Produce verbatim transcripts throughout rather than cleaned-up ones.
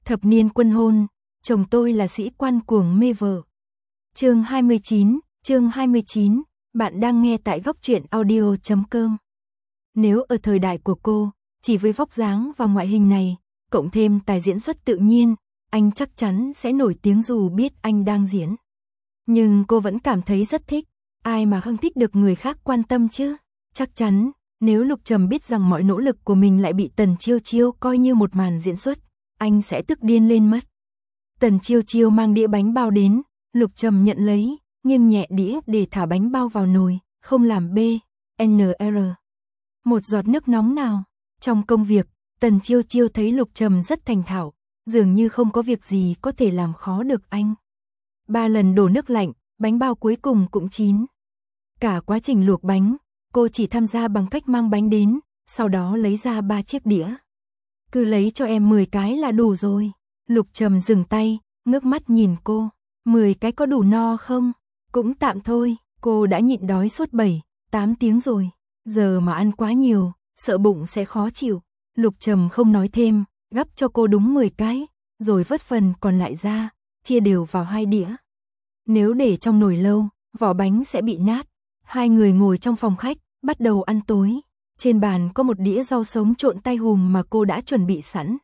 Thập niên quân hôn, chồng tôi là sĩ quan cuồng mê vợ. Chương hai mươi chín, chương hai mươi chín, bạn đang nghe tại góc truyện audio chấm com. Nếu ở thời đại của cô, chỉ với vóc dáng và ngoại hình này, cộng thêm tài diễn xuất tự nhiên, anh chắc chắn sẽ nổi tiếng dù biết anh đang diễn. Nhưng cô vẫn cảm thấy rất thích, ai mà không thích được người khác quan tâm chứ. Chắc chắn, nếu Lục Trầm biết rằng mọi nỗ lực của mình lại bị Tần Chiêu Chiêu coi như một màn diễn xuất, anh sẽ tức điên lên mất. Tần Chiêu Chiêu mang đĩa bánh bao đến, Lục Trầm nhận lấy, nghiêng nhẹ đĩa để thả bánh bao vào nồi, không làm bê, en rờ. Một giọt nước nóng nào. Trong công việc, Tần Chiêu Chiêu thấy Lục Trầm rất thành thạo, dường như không có việc gì có thể làm khó được anh. Ba lần đổ nước lạnh, bánh bao cuối cùng cũng chín. Cả quá trình luộc bánh, cô chỉ tham gia bằng cách mang bánh đến, sau đó lấy ra ba chiếc đĩa. Cứ lấy cho em mười cái là đủ rồi. Lục Trầm dừng tay, ngước mắt nhìn cô. mười cái có đủ no không? Cũng tạm thôi, cô đã nhịn đói suốt bảy, tám tiếng rồi. Giờ mà ăn quá nhiều, sợ bụng sẽ khó chịu. Lục Trầm không nói thêm, gắp cho cô đúng mười cái, rồi vớt phần còn lại ra, chia đều vào hai đĩa. Nếu để trong nồi lâu, vỏ bánh sẽ bị nát. Hai người ngồi trong phòng khách, bắt đầu ăn tối. Trên bàn có một đĩa rau sống trộn tai hùm mà cô đã chuẩn bị sẵn.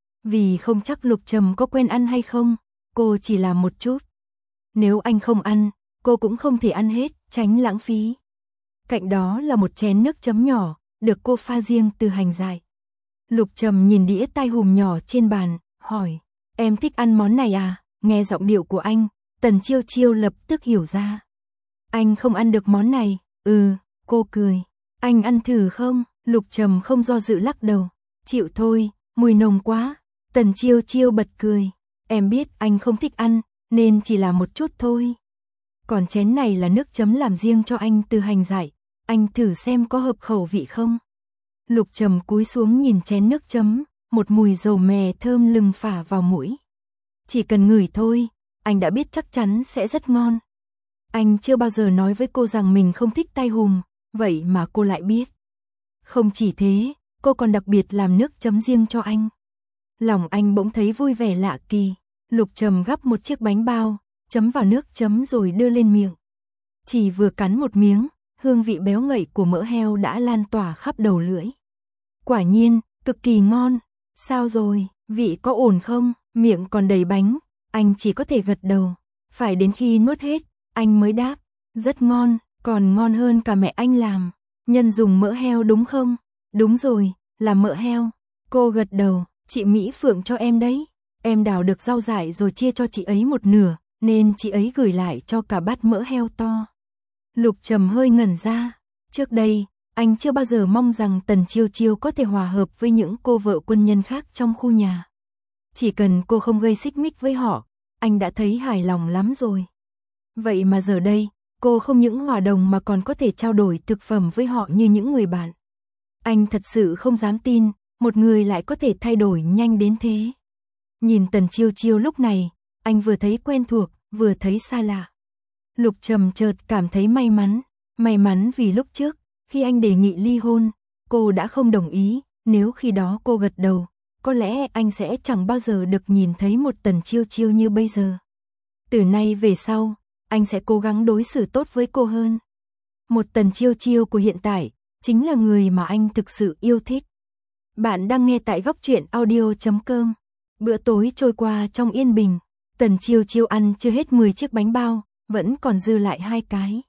Vì không chắc Lục Trầm có quen ăn hay không, cô chỉ làm một chút. Nếu anh không ăn, cô cũng không thể ăn hết, tránh lãng phí. Cạnh đó là một chén nước chấm nhỏ, được cô pha riêng từ hành dại. Lục Trầm nhìn đĩa tai hùm nhỏ trên bàn, hỏi, em thích ăn món này à? Nghe giọng điệu của anh, Tần Chiêu Chiêu lập tức hiểu ra. Anh không ăn được món này. Ừ, cô cười. Anh ăn thử không? Lục Trầm không do dự lắc đầu. Chịu thôi, mùi nồng quá. Tần Chiêu Chiêu bật cười. Em biết anh không thích ăn, nên chỉ là một chút thôi. Còn chén này là nước chấm làm riêng cho anh từ hành dại. Anh thử xem có hợp khẩu vị không? Lục Trầm cúi xuống nhìn chén nước chấm, một mùi dầu mè thơm lừng phả vào mũi. Chỉ cần ngửi thôi, anh đã biết chắc chắn sẽ rất ngon. Anh chưa bao giờ nói với cô rằng mình không thích tai hùm, vậy mà cô lại biết. Không chỉ thế, cô còn đặc biệt làm nước chấm riêng cho anh. Lòng anh bỗng thấy vui vẻ lạ kỳ. Lục Trầm gắp một chiếc bánh bao, chấm vào nước chấm rồi đưa lên miệng. Chỉ vừa cắn một miếng, hương vị béo ngậy của mỡ heo đã lan tỏa khắp đầu lưỡi. Quả nhiên, cực kỳ ngon. Sao rồi, vị có ổn không? Miệng còn đầy bánh, anh chỉ có thể gật đầu. Phải đến khi nuốt hết, anh mới đáp. Rất ngon, còn ngon hơn cả mẹ anh làm. Nhân dùng mỡ heo đúng không? Đúng rồi, là mỡ heo. Cô gật đầu, chị Mỹ Phượng cho em đấy. Em đào được rau dại rồi chia cho chị ấy một nửa, nên chị ấy gửi lại cho cả bát mỡ heo to. Lục Trầm hơi ngẩn ra. Trước đây, anh chưa bao giờ mong rằng Tần Chiêu Chiêu có thể hòa hợp với những cô vợ quân nhân khác trong khu nhà. Chỉ cần cô không gây xích mích với họ, anh đã thấy hài lòng lắm rồi. Vậy mà giờ đây, cô không những hòa đồng mà còn có thể trao đổi thực phẩm với họ như những người bạn. Anh thật sự không dám tin, một người lại có thể thay đổi nhanh đến thế. Nhìn Tần Chiêu Chiêu lúc này, anh vừa thấy quen thuộc, vừa thấy xa lạ. Lục Trầm chợt cảm thấy may mắn, may mắn vì lúc trước, khi anh đề nghị ly hôn, cô đã không đồng ý, nếu khi đó cô gật đầu, có lẽ anh sẽ chẳng bao giờ được nhìn thấy một Tần Chiêu Chiêu như bây giờ. Từ nay về sau, anh sẽ cố gắng đối xử tốt với cô hơn. Một Tần Chiêu Chiêu của hiện tại, chính là người mà anh thực sự yêu thích. Bạn đang nghe tại góc truyện audio chấm com. Bữa tối trôi qua trong yên bình, Tần Chiêu Chiêu ăn chưa hết mười chiếc bánh bao, vẫn còn dư lại hai cái.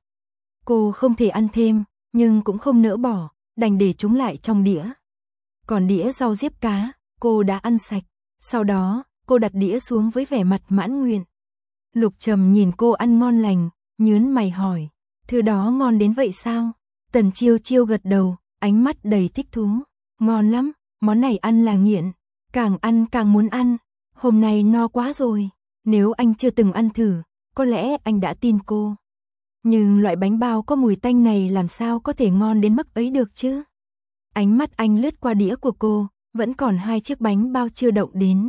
Cô không thể ăn thêm, nhưng cũng không nỡ bỏ, đành để chúng lại trong đĩa. Còn đĩa rau diếp cá, cô đã ăn sạch. Sau đó, cô đặt đĩa xuống với vẻ mặt mãn nguyện. Lục Trầm nhìn cô ăn ngon lành, nhớn mày hỏi, thứ đó ngon đến vậy sao? Tần Chiêu Chiêu gật đầu, ánh mắt đầy thích thú. Ngon lắm, món này ăn là nghiện, càng ăn càng muốn ăn. Hôm nay no quá rồi, nếu anh chưa từng ăn thử, có lẽ anh đã tin cô. Nhưng loại bánh bao có mùi tanh này làm sao có thể ngon đến mức ấy được chứ? Ánh mắt anh lướt qua đĩa của cô, vẫn còn hai chiếc bánh bao chưa động đến.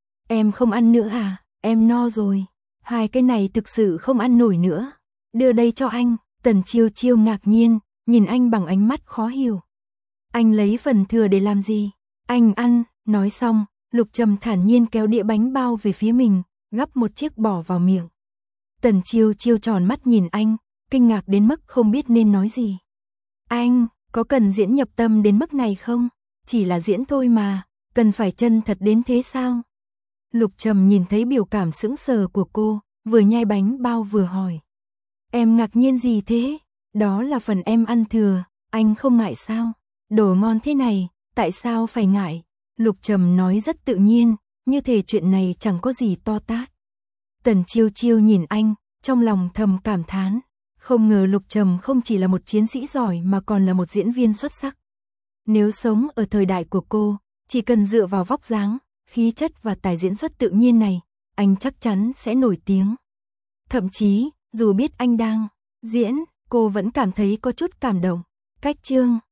Em không ăn nữa à? Em no rồi. Hai cái này thực sự không ăn nổi nữa. Đưa đây cho anh. Tần Chiêu Chiêu ngạc nhiên, nhìn anh bằng ánh mắt khó hiểu. Anh lấy phần thừa để làm gì? Anh ăn. Nói xong, Lục Trầm thản nhiên kéo đĩa bánh bao về phía mình, gắp một chiếc bỏ vào miệng. Tần Chiêu Chiêu tròn mắt nhìn anh, kinh ngạc đến mức không biết nên nói gì. Anh, có cần diễn nhập tâm đến mức này không? Chỉ là diễn thôi mà, cần phải chân thật đến thế sao? Lục Trầm nhìn thấy biểu cảm sững sờ của cô, vừa nhai bánh bao vừa hỏi. Em ngạc nhiên gì thế? Đó là phần em ăn thừa, anh không ngại sao? Đồ ngon thế này, tại sao phải ngại? Lục Trầm nói rất tự nhiên, như thể chuyện này chẳng có gì to tát. Tần Chiêu Chiêu nhìn anh, trong lòng thầm cảm thán. Không ngờ Lục Trầm không chỉ là một chiến sĩ giỏi mà còn là một diễn viên xuất sắc. Nếu sống ở thời đại của cô, chỉ cần dựa vào vóc dáng, khí chất và tài diễn xuất tự nhiên này, anh chắc chắn sẽ nổi tiếng. Thậm chí, dù biết anh đang diễn, cô vẫn cảm thấy có chút cảm động. Cách chương